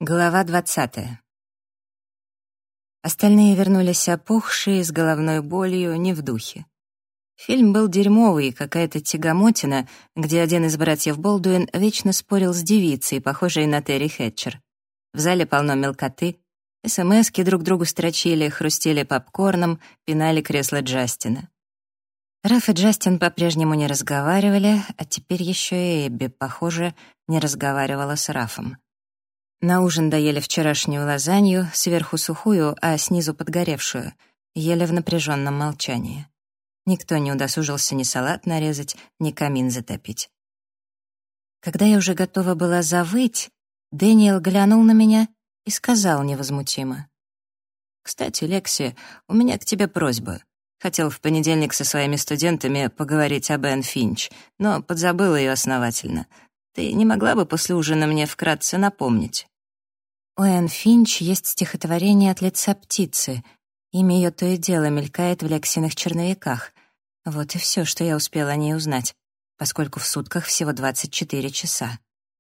Глава 20. Остальные вернулись опухшие, с головной болью, не в духе. Фильм был дерьмовый, какая-то тягомотина, где один из братьев Болдуин вечно спорил с девицей, похожей на Терри Хэтчер. В зале полно мелкоты, СМСки друг другу строчили, хрустели попкорном, пинали кресло Джастина. Раф и Джастин по-прежнему не разговаривали, а теперь еще и Эбби, похоже, не разговаривала с Рафом. На ужин доели вчерашнюю лазанью, сверху сухую, а снизу подгоревшую, ели в напряженном молчании. Никто не удосужился ни салат нарезать, ни камин затопить. Когда я уже готова была завыть, Дэниел глянул на меня и сказал невозмутимо: «Кстати, Лекси, у меня к тебе просьба. Хотел в понедельник со своими студентами поговорить об Энн Финч, но подзабыл ее основательно. Ты не могла бы после ужина мне вкратце напомнить?» У Энн Финч есть стихотворение от лица птицы. Имя ее то и дело мелькает в Лексиных черновиках. Вот и все, что я успела о ней узнать, поскольку в сутках всего 24 часа.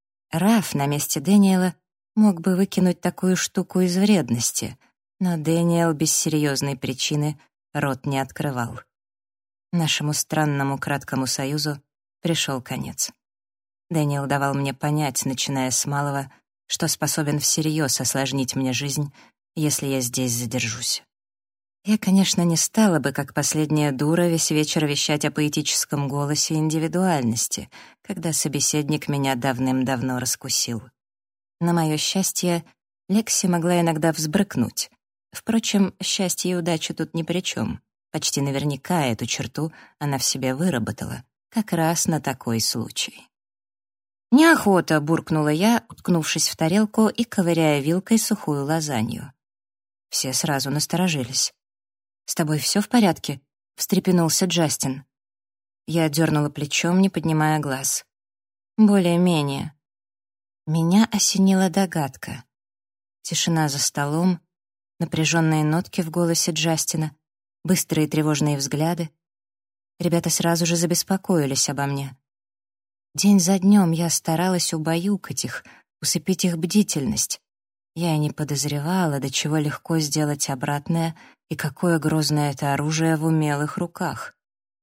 Раф на месте Дэниела мог бы выкинуть такую штуку из вредности, но Дэниел без серьезной причины рот не открывал. Нашему странному краткому союзу пришел конец. Дэниел давал мне понять, начиная с малого, что способен всерьез осложнить мне жизнь, если я здесь задержусь. Я, конечно, не стала бы, как последняя дура, весь вечер вещать о поэтическом голосе и индивидуальности, когда собеседник меня давным-давно раскусил. На мое счастье, Лекси могла иногда взбрыкнуть. Впрочем, счастье и удача тут ни при чем. Почти наверняка эту черту она в себе выработала, как раз на такой случай. «Неохота», — буркнула я, уткнувшись в тарелку и ковыряя вилкой сухую лазанью. Все сразу насторожились. «С тобой все в порядке?» — встрепенулся Джастин. Я дернула плечом, не поднимая глаз. «Более-менее». Меня осенила догадка. Тишина за столом, напряженные нотки в голосе Джастина, быстрые тревожные взгляды. Ребята сразу же забеспокоились обо мне. День за днем я старалась убаюкать их, усыпить их бдительность. Я и не подозревала, до чего легко сделать обратное и какое грозное это оружие в умелых руках.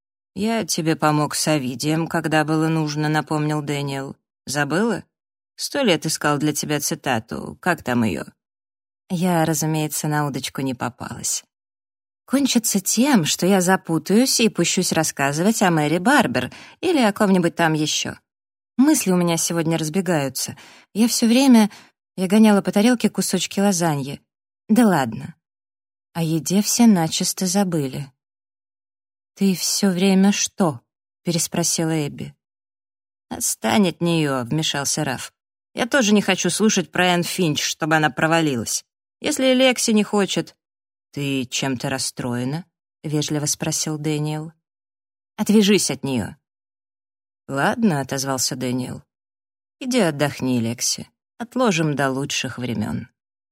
«Я тебе помог с Овидием, когда было нужно», — напомнил Дэниел. «Забыла? 100 лет искал для тебя цитату. Как там ее?» Я, разумеется, на удочку не попалась. «Кончится тем, что я запутаюсь и пущусь рассказывать о Мэри Барбер или о ком-нибудь там еще. Мысли у меня сегодня разбегаются. Я гоняла по тарелке кусочки лазаньи. Да ладно. О еде все начисто забыли». «Ты все время что?» — переспросила Эбби. «Отстань от нее», — вмешался Раф. «Я тоже не хочу слушать про Энн Финч, чтобы она провалилась. Если Лекси не хочет...» «Ты чем-то расстроена?» — вежливо спросил Дэниел. «Отвяжись от нее». «Ладно», — отозвался Дэниел. «Иди отдохни, Лекси. Отложим до лучших времен».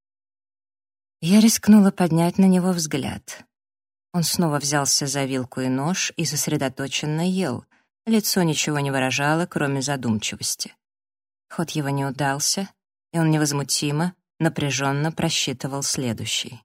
Я рискнула поднять на него взгляд. Он снова взялся за вилку и нож и сосредоточенно ел. Лицо ничего не выражало, кроме задумчивости. Ход его не удался, и он невозмутимо, напряженно просчитывал следующий.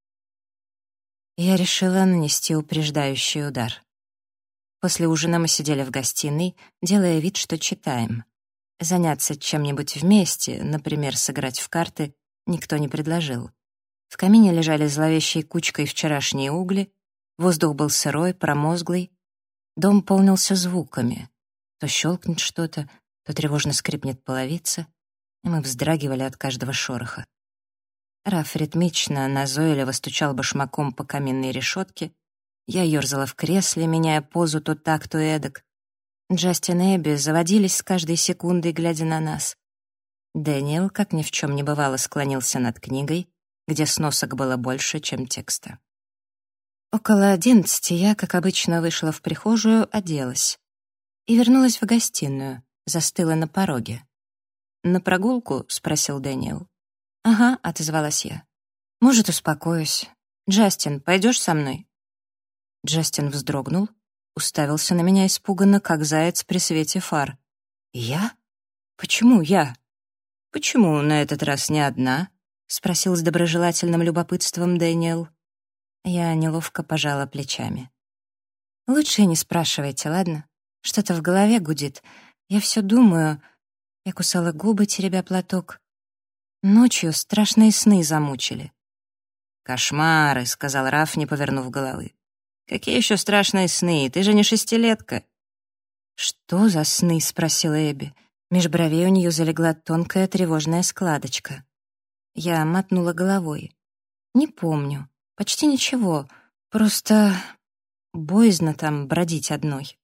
Я решила нанести упреждающий удар. После ужина мы сидели в гостиной, делая вид, что читаем. Заняться чем-нибудь вместе, например, сыграть в карты, никто не предложил. В камине лежали зловещей кучкой вчерашние угли, воздух был сырой, промозглый. Дом полнился звуками. То щелкнет что-то, то тревожно скрипнет половица, и мы вздрагивали от каждого шороха. Раф ритмично, назойливо стучал башмаком по каминной решетке. Я ерзала в кресле, меняя позу то так, то эдак. Джастин и Эбби заводились с каждой секундой, глядя на нас. Дэниел, как ни в чем не бывало, склонился над книгой, где сносок было больше, чем текста. Около 11 я, как обычно, вышла в прихожую, оделась. И вернулась в гостиную, застыла на пороге. «На прогулку?» — спросил Дэниел. «Ага», — отозвалась я. «Может, успокоюсь. Джастин, пойдешь со мной?» Джастин вздрогнул, уставился на меня испуганно, как заяц при свете фар. «Я? Почему я?» «Почему на этот раз не одна?» — спросил с доброжелательным любопытством Дэниел. Я неловко пожала плечами. «Лучше не спрашивайте, ладно? Что-то в голове гудит. Я все думаю...» Я кусала губы, теребя платок. Ночью страшные сны замучили. «Кошмары», — сказал Раф, не повернув головы. «Какие еще страшные сны? Ты же не шестилетка». «Что за сны?» — спросила Эбби. Меж бровей у нее залегла тонкая тревожная складочка. Я мотнула головой. «Не помню. Почти ничего. Просто боязно там бродить одной».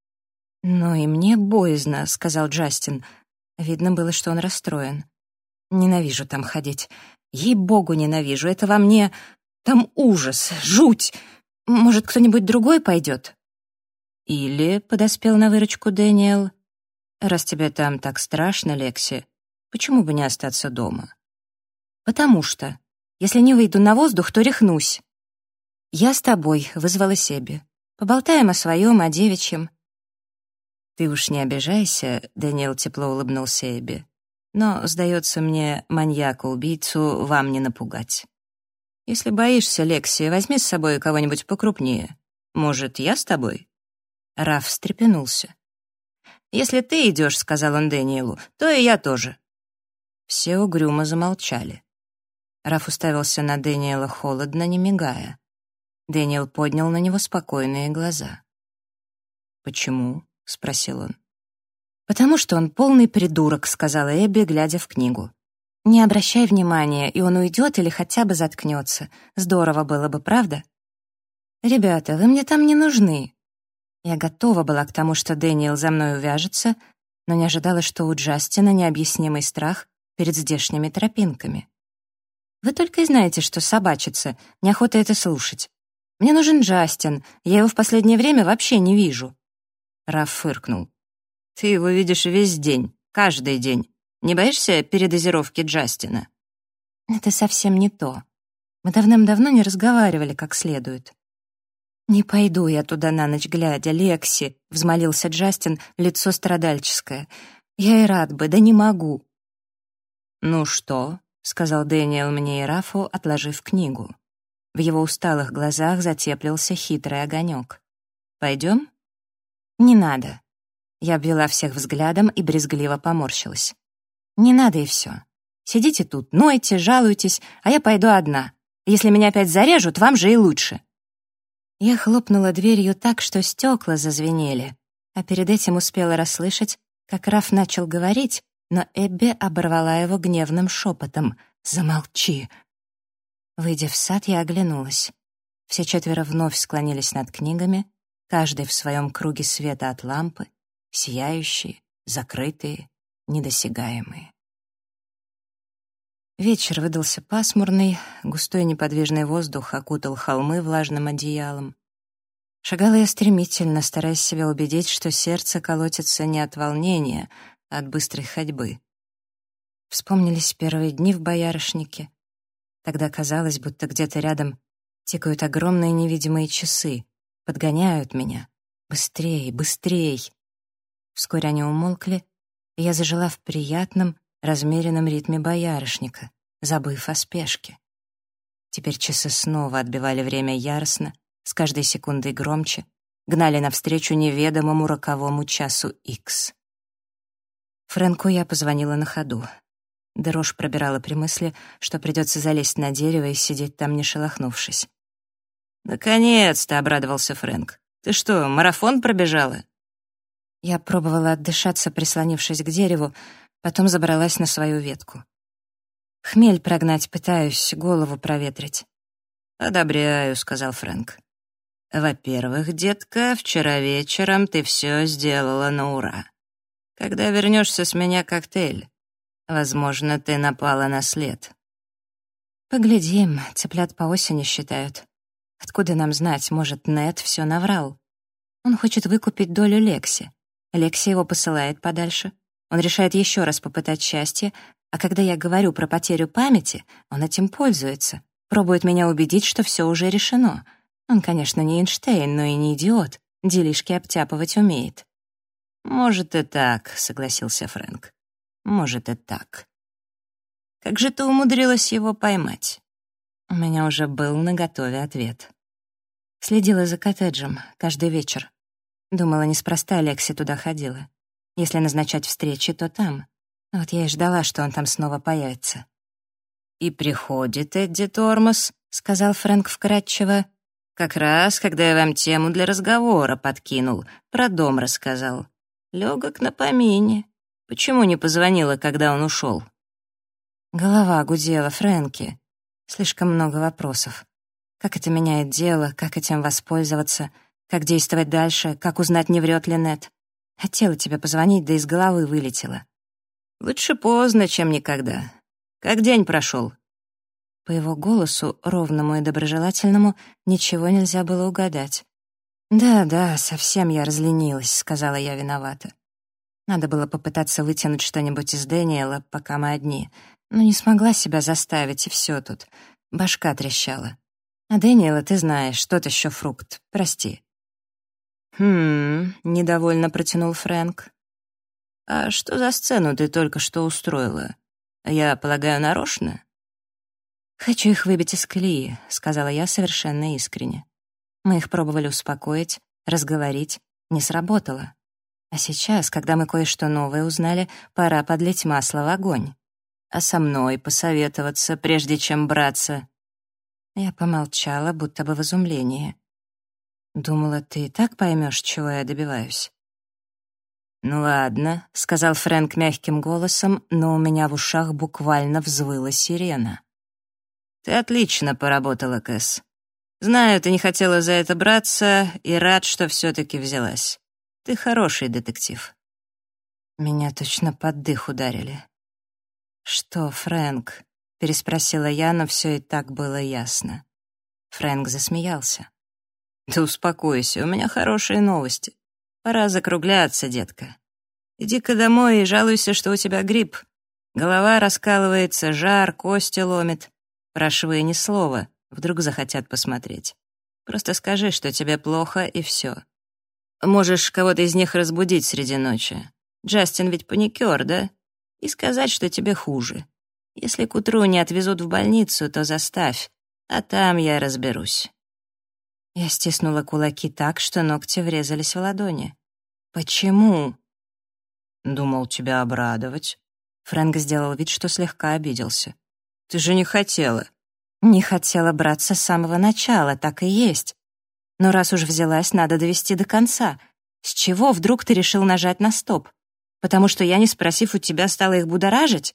«Но и мне боязно», — сказал Джастин. Видно было, что он расстроен. «Ненавижу там ходить. Ей-богу, ненавижу. Это во мне... Там ужас, жуть. Может, кто-нибудь другой пойдет?» «Или», — подоспел на выручку Дэниел, «раз тебе там так страшно, Лекси, почему бы не остаться дома?» «Потому что, если не выйду на воздух, то рехнусь». «Я с тобой», — вызвала Эбби. «Поболтаем о своем, о девичьем». «Ты уж не обижайся», — Дэниел тепло улыбнулся Эбби. «Но, сдается мне, маньяка-убийцу вам не напугать. Если боишься, Лекси, возьми с собой кого-нибудь покрупнее. Может, я с тобой?» Раф встрепенулся. «Если ты идешь», — сказал он Дэниелу, — «то и я тоже». Все угрюмо замолчали. Раф уставился на Дэниела холодно, не мигая. Дэниел поднял на него спокойные глаза. «Почему?» — спросил он. «Потому что он полный придурок», — сказала Эбби, глядя в книгу. «Не обращай внимания, и он уйдет или хотя бы заткнется. Здорово было бы, правда?» «Ребята, вы мне там не нужны». Я готова была к тому, что Дэниел за мной увяжется, но не ожидала, что у Джастина необъяснимый страх перед здешними тропинками. «Вы только и знаете, что собачиться, неохота это слушать. Мне нужен Джастин, я его в последнее время вообще не вижу». Раф фыркнул. «Ты его видишь весь день, каждый день. Не боишься передозировки Джастина?» «Это совсем не то. Мы давным-давно не разговаривали как следует». «Не пойду я туда на ночь глядя, Лекси», — взмолился Джастин, лицо страдальческое. «Я и рад бы, да не могу». «Ну что?» — сказал Дэниел мне и Рафу, отложив книгу. В его усталых глазах затеплился хитрый огонек. «Пойдем?» «Не надо». Я обвела всех взглядом и брезгливо поморщилась. «Не надо и все. Сидите тут, нойте, жалуйтесь, а я пойду одна. Если меня опять зарежут, вам же и лучше». Я хлопнула дверью так, что стекла зазвенели, а перед этим успела расслышать, как Раф начал говорить, но Эбби оборвала его гневным шепотом: «Замолчи!». Выйдя в сад, я оглянулась. Все четверо вновь склонились над книгами, каждый в своем круге света от лампы, сияющие, закрытые, недосягаемые. Вечер выдался пасмурный, густой неподвижный воздух окутал холмы влажным одеялом. Шагала я стремительно, стараясь себя убедить, что сердце колотится не от волнения, а от быстрой ходьбы. Вспомнились первые дни в Боярышнике. Тогда казалось, будто где-то рядом тикают огромные невидимые часы, подгоняют меня. Быстрей, быстрей. Вскоре они умолкли, и я зажила в приятном, размеренном ритме Боярышника, забыв о спешке. Теперь часы снова отбивали время яростно, с каждой секундой громче, гнали навстречу неведомому роковому часу Икс. Фрэнку я позвонила на ходу. Дрожь пробирала при мысли, что придется залезть на дерево и сидеть там, не шелохнувшись. «Наконец-то!» — обрадовался Фрэнк. «Ты что, марафон пробежала?» Я пробовала отдышаться, прислонившись к дереву, потом забралась на свою ветку. Хмель прогнать пытаюсь, голову проветрить. «Одобряю», — сказал Фрэнк. «Во-первых, детка, вчера вечером ты все сделала на ура. Когда вернешься, с меня коктейль. Возможно, ты напала на след». «Поглядим, цыплят по осени считают. Откуда нам знать, может, Нед все наврал? Он хочет выкупить долю Лекси. Лекси его посылает подальше. Он решает еще раз попытать счастье, а когда я говорю про потерю памяти, он этим пользуется, пробует меня убедить, что все уже решено. Он, конечно, не Эйнштейн, но и не идиот, делишки обтяпывать умеет». «Может и так», — согласился Фрэнк. «Может и так. Как же ты умудрилась его поймать?» У меня уже был наготове ответ. Следила за коттеджем каждый вечер. Думала, неспроста Лекси туда ходила. Если назначать встречи, то там. Вот я и ждала, что он там снова появится. «И приходит Эдди Тормоз», — сказал Фрэнк вкратчиво. «Как раз, когда я вам тему для разговора подкинул, про дом рассказал. Легок на помине. Почему не позвонила, когда он ушел?» Голова гудела, Фрэнки. Слишком много вопросов. Как это меняет дело, как этим воспользоваться, как действовать дальше, как узнать, не врет ли Нет. Хотела тебе позвонить, да из головы вылетела. «Лучше поздно, чем никогда. Как день прошел?» По его голосу, ровному и доброжелательному, ничего нельзя было угадать. «Да, совсем я разленилась», — сказала я виновата. Надо было попытаться вытянуть что-нибудь из Дэниела, пока мы одни, но не смогла себя заставить, и все тут. Башка трещала. А Дэниела, ты знаешь, тот еще фрукт. Прости. Недовольно протянул Фрэнк. «А что за сцену ты только что устроила? Я полагаю, нарочно?» «Хочу их выбить из колеи», — сказала я совершенно искренне. Мы их пробовали успокоить, разговорить. Не сработало. А сейчас, когда мы кое-что новое узнали, пора подлить масло в огонь. А со мной посоветоваться, прежде чем браться. Я помолчала, будто бы в изумлении. Думала, ты и так поймешь, чего я добиваюсь. «Ну ладно», — сказал Фрэнк мягким голосом, но у меня в ушах буквально взвыла сирена. «Ты отлично поработала, Кэс. Знаю, ты не хотела за это браться, и рад, что все-таки взялась. Ты хороший детектив». Меня точно под дых ударили. «Что, Фрэнк?» — переспросила я, но все и так было ясно. Фрэнк засмеялся. «Да успокойся, у меня хорошие новости. Пора закругляться, детка. Иди-ка домой и жалуйся, что у тебя грипп. Голова раскалывается, жар, кости ломит. Про швы ни слова, вдруг захотят посмотреть. Просто скажи, что тебе плохо, и все. Можешь кого-то из них разбудить среди ночи. Джастин ведь паникер, да? И сказать, что тебе хуже. Если к утру не отвезут в больницу, то заставь, а там я разберусь». Я стиснула кулаки так, что ногти врезались в ладони. «Почему?» «Думал тебя обрадовать». Фрэнк сделал вид, что слегка обиделся. «Ты же не хотела». «Не хотела браться с самого начала, так и есть. Но раз уж взялась, надо довести до конца. С чего вдруг ты решил нажать на стоп? Потому что я, не спросив у тебя, стала их будоражить?»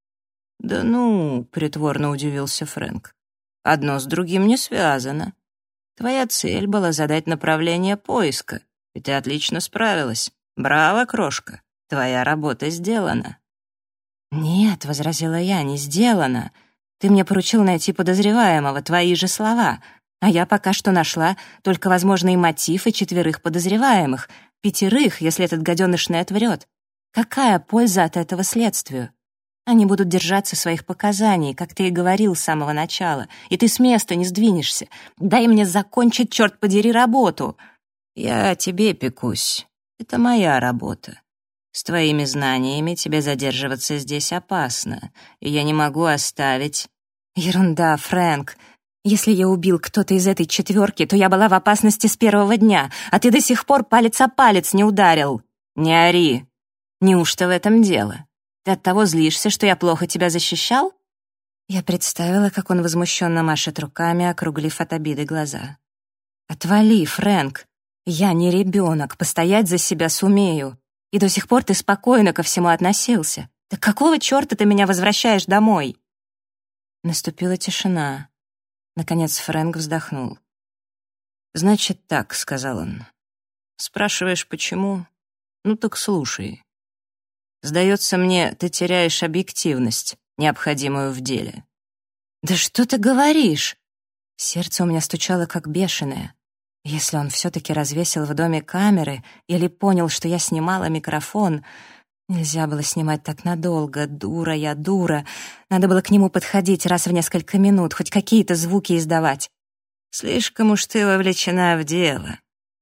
«Да ну», — притворно удивился Фрэнк. «Одно с другим не связано. Твоя цель была задать направление поиска, и ты отлично справилась. Браво, крошка, твоя работа сделана». «Нет», — возразила я, — «не сделана. Ты мне поручил найти подозреваемого, твои же слова. А я пока что нашла только возможный мотив и 4 подозреваемых, 5, если этот гаденыш Нет врет. Какая польза от этого следствию? Они будут держаться своих показаний, как ты и говорил с самого начала, и ты с места не сдвинешься. Дай мне закончить, черт подери, работу». «Я тебе пекусь. Это моя работа. С твоими знаниями тебе задерживаться здесь опасно, и я не могу оставить...» «Ерунда, Фрэнк. Если я убил кто-то из этой 4, то я была в опасности с первого дня, а ты до сих пор палец о палец не ударил. Не ори. Неужто в этом дело? Ты оттого злишься, что я плохо тебя защищал?» Я представила, как он возмущенно машет руками, округлив от обиды глаза. «Отвали, Фрэнк. Я не ребенок, постоять за себя сумею. И до сих пор ты спокойно ко всему относился. Так какого черта ты меня возвращаешь домой?» Наступила тишина. Наконец Фрэнк вздохнул. «Значит так», — сказал он. «Спрашиваешь, почему? Ну так слушай. Сдается мне, ты теряешь объективность, необходимую в деле». «Да что ты говоришь?» Сердце у меня стучало как бешеное. Если он все-таки развесил в доме камеры или понял, что я снимала микрофон... Нельзя было снимать так надолго. Дура я, дура. Надо было к нему подходить раз в несколько минут, хоть какие-то звуки издавать. Слишком уж ты вовлечена в дело.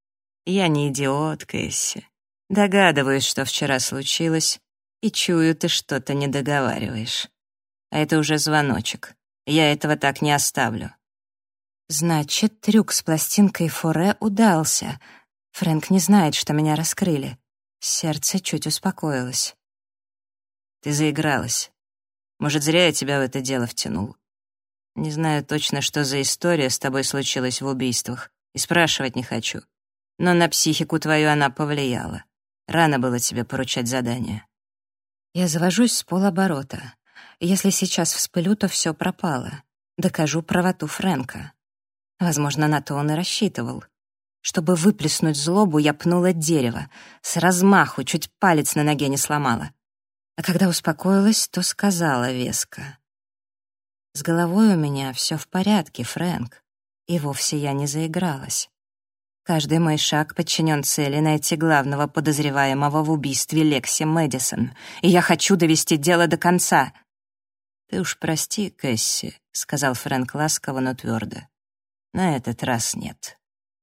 Я не идиот, Кэсси. Догадываюсь, что вчера случилось, и чую, ты что-то не договариваешь. а это уже звоночек. Я этого так не оставлю». Значит, трюк с пластинкой Форе удался. Фрэнк не знает, что меня раскрыли. Сердце чуть успокоилось. «Ты заигралась. Может, зря я тебя в это дело втянул. Не знаю точно, что за история с тобой случилась в убийствах, и спрашивать не хочу. Но на психику твою она повлияла. Рано было тебе поручать задание». Я завожусь с полоборота. Если сейчас вспылю, то все пропало. Докажу правоту Фрэнка. Возможно, на то он и рассчитывал. Чтобы выплеснуть злобу, я пнула дерево. С размаху, чуть палец на ноге не сломала. А когда успокоилась, то сказала веско: «С головой у меня все в порядке, Фрэнк, и вовсе я не заигралась. Каждый мой шаг подчинен цели найти главного подозреваемого в убийстве Лекси Мэдисон, и я хочу довести дело до конца». «Ты уж прости, Кэсси», — сказал Фрэнк ласково, но твердо. «На этот раз нет».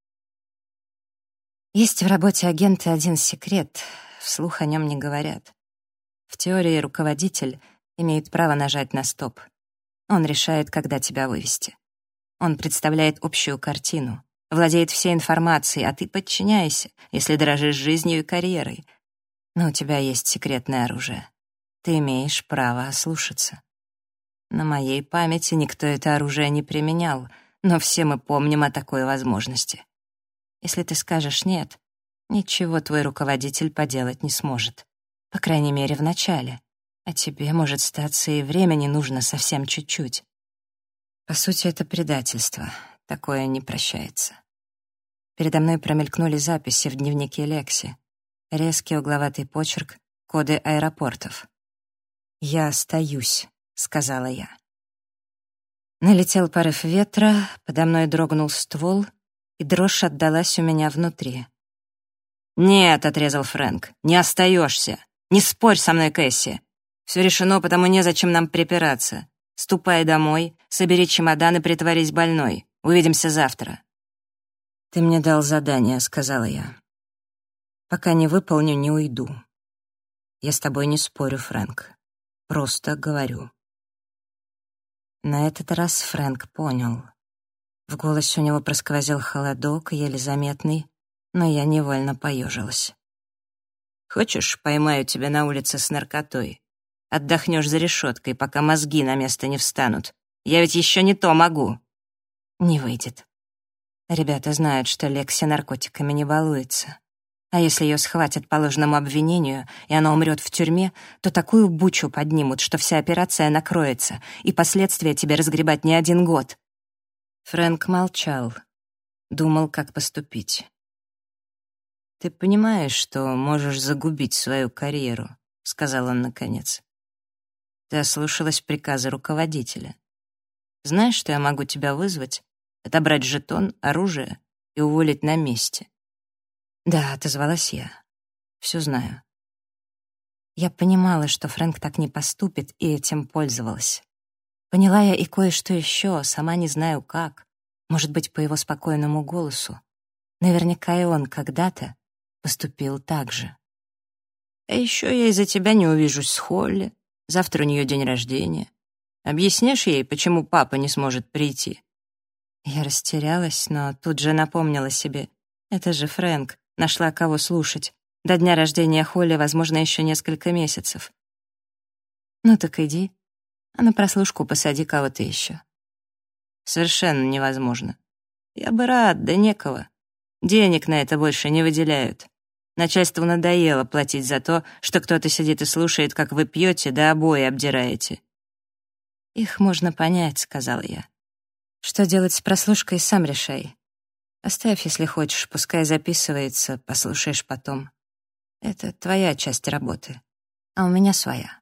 Есть в работе агента один секрет, вслух о нем не говорят. В теории руководитель имеет право нажать на стоп. Он решает, когда тебя вывести. Он представляет общую картину, владеет всей информацией, а ты подчиняйся, если дорожишь жизнью и карьерой. Но у тебя есть секретное оружие. Ты имеешь право ослушаться. На моей памяти никто это оружие не применял, но все мы помним о такой возможности. Если ты скажешь «нет», ничего твой руководитель поделать не сможет. По крайней мере, в начале. А тебе, может, статься, и времени нужно совсем чуть-чуть. По сути, это предательство. Такое не прощается. Передо мной промелькнули записи в дневнике Лекси. Резкий угловатый почерк, коды аэропортов. «Я остаюсь», — сказала я. Налетел порыв ветра, подо мной дрогнул ствол, и дрожь отдалась у меня внутри. «Нет», — отрезал Фрэнк, — «не остаешься. Не спорь со мной, Кэсси. Все решено, потому незачем нам припираться. Ступай домой, собери чемодан и притворись больной. Увидимся завтра». «Ты мне дал задание», — сказала я. «Пока не выполню, не уйду. Я с тобой не спорю, Фрэнк. Просто говорю». На этот раз Фрэнк понял. В голосе у него просквозил холодок, еле заметный, но я невольно поежилась. «Хочешь, поймаю тебя на улице с наркотой? Отдохнешь за решеткой, пока мозги на место не встанут. Я ведь еще не то могу». «Не выйдет. Ребята знают, что Лекси наркотиками не балуется. А если ее схватят по ложному обвинению, и она умрет в тюрьме, то такую бучу поднимут, что вся операция накроется, и последствия тебе разгребать не 1 год». Фрэнк молчал, думал, как поступить. «Ты понимаешь, что можешь загубить свою карьеру», — сказал он наконец. «Ты ослушалась приказа руководителя. Знаешь, что я могу тебя вызвать, отобрать жетон, оружие и уволить на месте?» «Да», — отозвалась я. «Всё знаю». Я понимала, что Фрэнк так не поступит, и этим пользовалась. Поняла я и кое-что еще, сама не знаю как. Может быть, по его спокойному голосу. Наверняка и он когда-то поступил так же. «А еще я из-за тебя не увижусь с Холли. Завтра у нее день рождения. Объяснишь ей, почему папа не сможет прийти?» Я растерялась, но тут же напомнила себе. Это же Фрэнк, нашла кого слушать. До дня рождения Холли, возможно, еще несколько месяцев. «Ну так иди, а на прослушку посади кого-то еще». «Совершенно невозможно. Я бы рад, да некого. Денег на это больше не выделяют. Начальству надоело платить за то, что кто-то сидит и слушает, как вы пьете, да обои обдираете». «Их можно понять», — сказала я. «Что делать с прослушкой, сам решай. Оставь, если хочешь, пускай записывается, послушаешь потом. Это твоя часть работы, а у меня своя».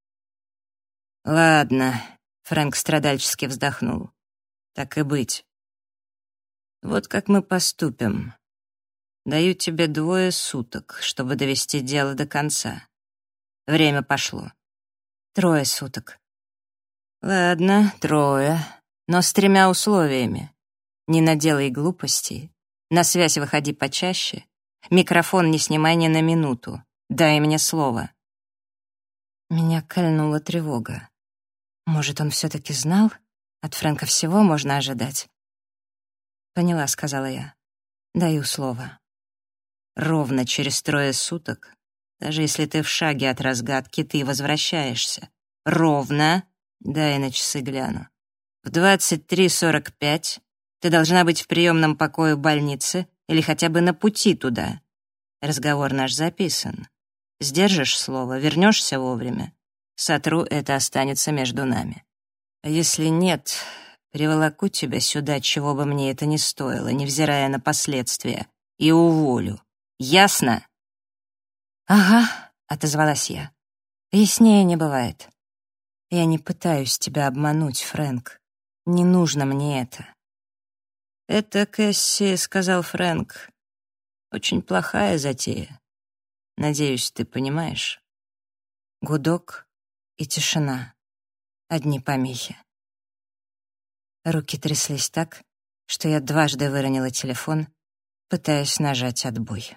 «Ладно», — Фрэнк страдальчески вздохнул. «Так и быть. Вот как мы поступим. Даю тебе 2 суток, чтобы довести дело до конца. Время пошло». 3 суток. «Ладно, 3, но с 3 условиями. Не наделай глупостей, на связь выходи почаще, микрофон не снимай ни на минуту, дай мне слово». Меня кольнула тревога. Может, он все-таки знал? От Фрэнка всего можно ожидать. «Поняла», — сказала я. «Даю слово. Ровно через 3 суток, даже если ты в шаге от разгадки, ты возвращаешься. Ровно, дай на часы гляну. В 23:45 ты должна быть в приемном покое больницы или хотя бы на пути туда. Разговор наш записан. Сдержишь слово, вернешься вовремя. Сотру, это останется между нами. А если нет, приволоку тебя сюда, чего бы мне это ни стоило, невзирая на последствия, и уволю. Ясно?» «Ага», — отозвалась я. «Яснее не бывает. Я не пытаюсь тебя обмануть, Фрэнк. Не нужно мне это». «Это, Кэсси, — сказал Фрэнк, — очень плохая затея. Надеюсь, ты понимаешь». Гудок и тишина. Одни помехи. Руки тряслись так, что я дважды выронила телефон, пытаясь нажать отбой.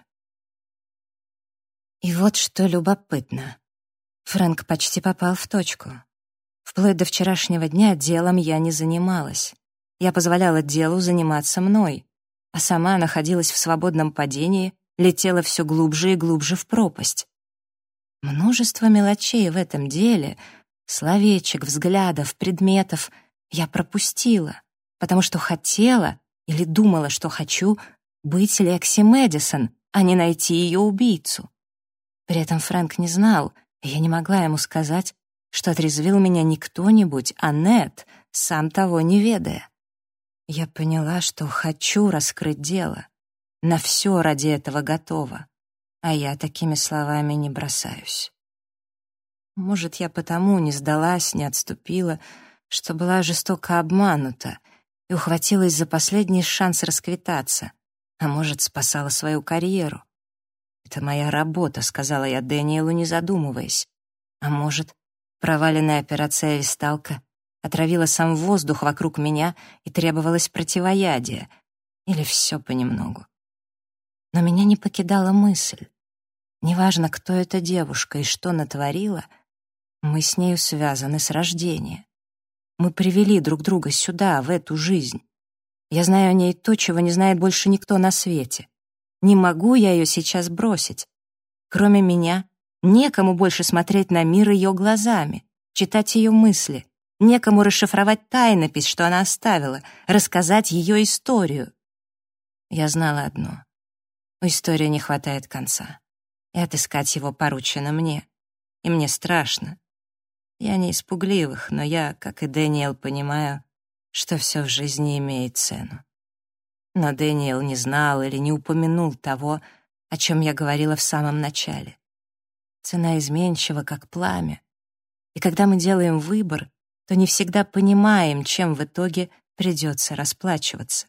И вот что любопытно. Фрэнк почти попал в точку. Вплоть до вчерашнего дня делом я не занималась. Я позволяла делу заниматься мной, а сама находилась в свободном падении, летела все глубже и глубже в пропасть. Множество мелочей в этом деле, словечек, взглядов, предметов я пропустила, потому что хотела или думала, что хочу быть Лекси Мэдисон, а не найти ее убийцу. При этом Фрэнк не знал, и я не могла ему сказать, что отрезвил меня не кто-нибудь, а Нед, сам того не ведая. Я поняла, что хочу раскрыть дело. На все ради этого готова. А я такими словами не бросаюсь. Может, я потому не сдалась, не отступила, что была жестоко обманута и ухватилась за последний шанс расквитаться, а может, спасала свою карьеру. «Это моя работа», — сказала я Дэниелу, не задумываясь. А может, проваленная операция «Висталка» отравила сам воздух вокруг меня и требовалось противоядие, или все понемногу. Но меня не покидала мысль. Неважно, кто эта девушка и что натворила, мы с нею связаны с рождения. Мы привели друг друга сюда, в эту жизнь. Я знаю о ней то, чего не знает больше никто на свете. Не могу я ее сейчас бросить. Кроме меня, некому больше смотреть на мир ее глазами, читать ее мысли, некому расшифровать тайнопись, что она оставила, рассказать ее историю. Я знала одно. У истории не хватает конца, и отыскать его поручено мне. И мне страшно. Я не из пугливых, но я, как и Дэниел, понимаю, что все в жизни имеет цену. Но Дэниел не знал или не упомянул того, о чем я говорила в самом начале. Цена изменчива, как пламя. И когда мы делаем выбор, то не всегда понимаем, чем в итоге придется расплачиваться.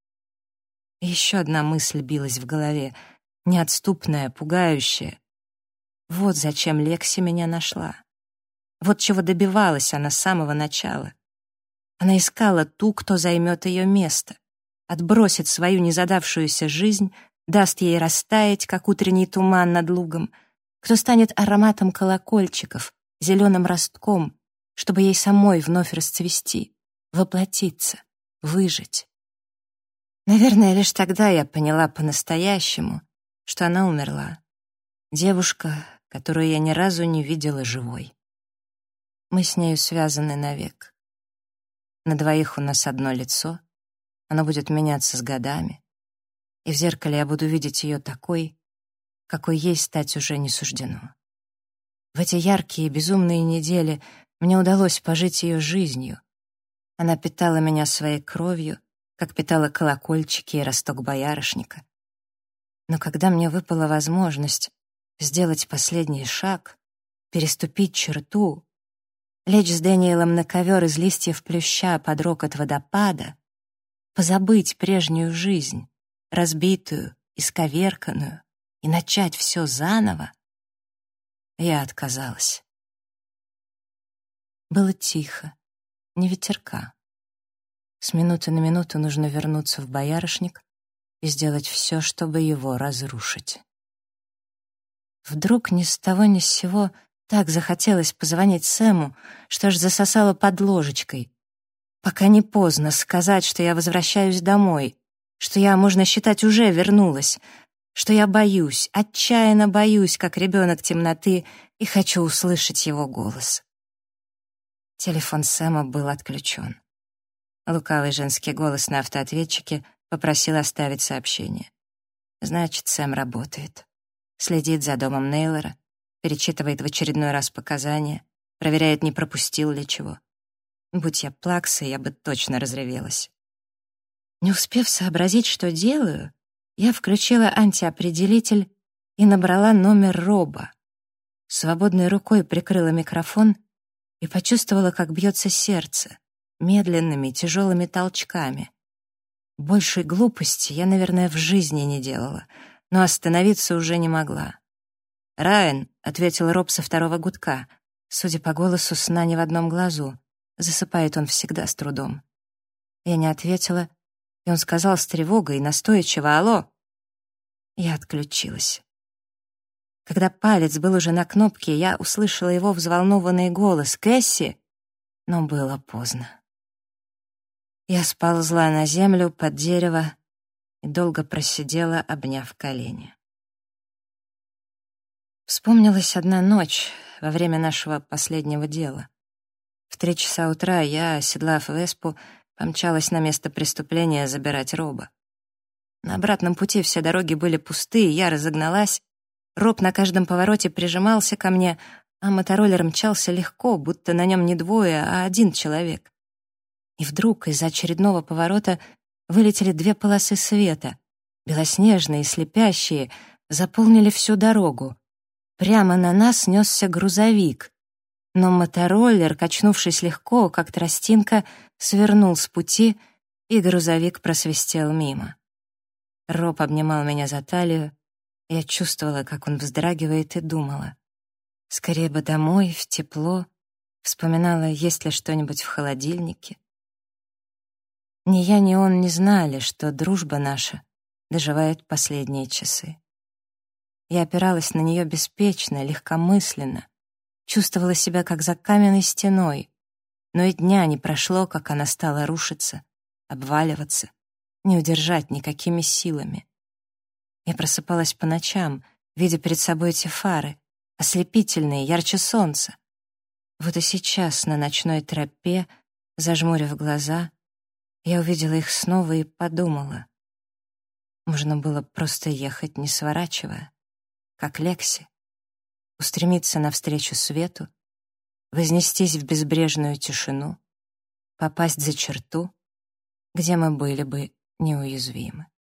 И еще одна мысль билась в голове, неотступная, пугающая. Вот зачем Лекси меня нашла. Вот чего добивалась она с самого начала. Она искала ту, кто займет ее место, отбросит свою незадавшуюся жизнь, даст ей растаять, как утренний туман над лугом, кто станет ароматом колокольчиков, зеленым ростком, чтобы ей самой вновь расцвести, воплотиться, выжить. Наверное, лишь тогда я поняла по-настоящему, что она умерла. Девушка, которую я ни разу не видела живой. Мы с нею связаны навек. На двоих у нас одно лицо, оно будет меняться с годами, и в зеркале я буду видеть ее такой, какой ей стать уже не суждено. В эти яркие, безумные недели мне удалось пожить ее жизнью. Она питала меня своей кровью, как питала колокольчики и росток боярышника. Но когда мне выпала возможность сделать последний шаг, переступить черту, лечь с Дэниелом на ковер из листьев плюща под рокот водопада, позабыть прежнюю жизнь, разбитую, исковерканную, и начать все заново, я отказалась. Было тихо, ни ветерка. С минуты на минуту нужно вернуться в боярышник и сделать все, чтобы его разрушить. Вдруг ни с того ни с сего Так захотелось позвонить Сэму, что аж засосало под ложечкой. Пока не поздно сказать, что я возвращаюсь домой, что я, можно считать, уже вернулась, что я боюсь, отчаянно боюсь, как ребенок темноты, и хочу услышать его голос. Телефон Сэма был отключен. Лукавый женский голос на автоответчике попросил оставить сообщение. Значит, Сэм работает. Следит за домом Нейлора, перечитывает в очередной раз показания, проверяет, не пропустил ли чего. Будь я плаксой, я бы точно разревелась. Не успев сообразить, что делаю, я включила антиопределитель и набрала номер Роба. Свободной рукой прикрыла микрофон и почувствовала, как бьется сердце, медленными, тяжелыми толчками. Большей глупости я, наверное, в жизни не делала, но остановиться уже не могла. «Райан», — ответил Роб со второго гудка. Судя по голосу, сна не в одном глазу. Засыпает он всегда с трудом. Я не ответила, и он сказал с тревогой и настойчиво: «Алло!» Я отключилась. Когда палец был уже на кнопке, я услышала его взволнованный голос: «Кэсси!» Но было поздно. Я сползла на землю под дерево и долго просидела, обняв колени. Вспомнилась одна ночь во время нашего последнего дела. В 3 часа утра я, оседлав Веспу, помчалась на место преступления забирать Роба. На обратном пути все дороги были пусты, я разогналась. Роб на каждом повороте прижимался ко мне, а мотороллер мчался легко, будто на нем не двое, а один человек. И вдруг из-за очередного поворота вылетели 2 полосы света, белоснежные, слепящие, заполнили всю дорогу. Прямо на нас несся грузовик, но мотороллер, качнувшись легко, как тростинка, свернул с пути, и грузовик просвистел мимо. Роб обнимал меня за талию, я чувствовала, как он вздрагивает, и думала: скорее бы домой, в тепло, вспоминала, есть ли что-нибудь в холодильнике. Ни я, ни он не знали, что дружба наша доживает последние часы. Я опиралась на нее беспечно, легкомысленно, чувствовала себя как за каменной стеной, но и дня не прошло, как она стала рушиться, обваливаться, не удержать никакими силами. Я просыпалась по ночам, видя перед собой эти фары, ослепительные, ярче солнца. Вот и сейчас на ночной тропе, зажмурив глаза, я увидела их снова и подумала: можно было просто ехать, не сворачивая, как Лекси, устремиться навстречу свету, вознестись в безбрежную тишину, попасть за черту, где мы были бы неуязвимы.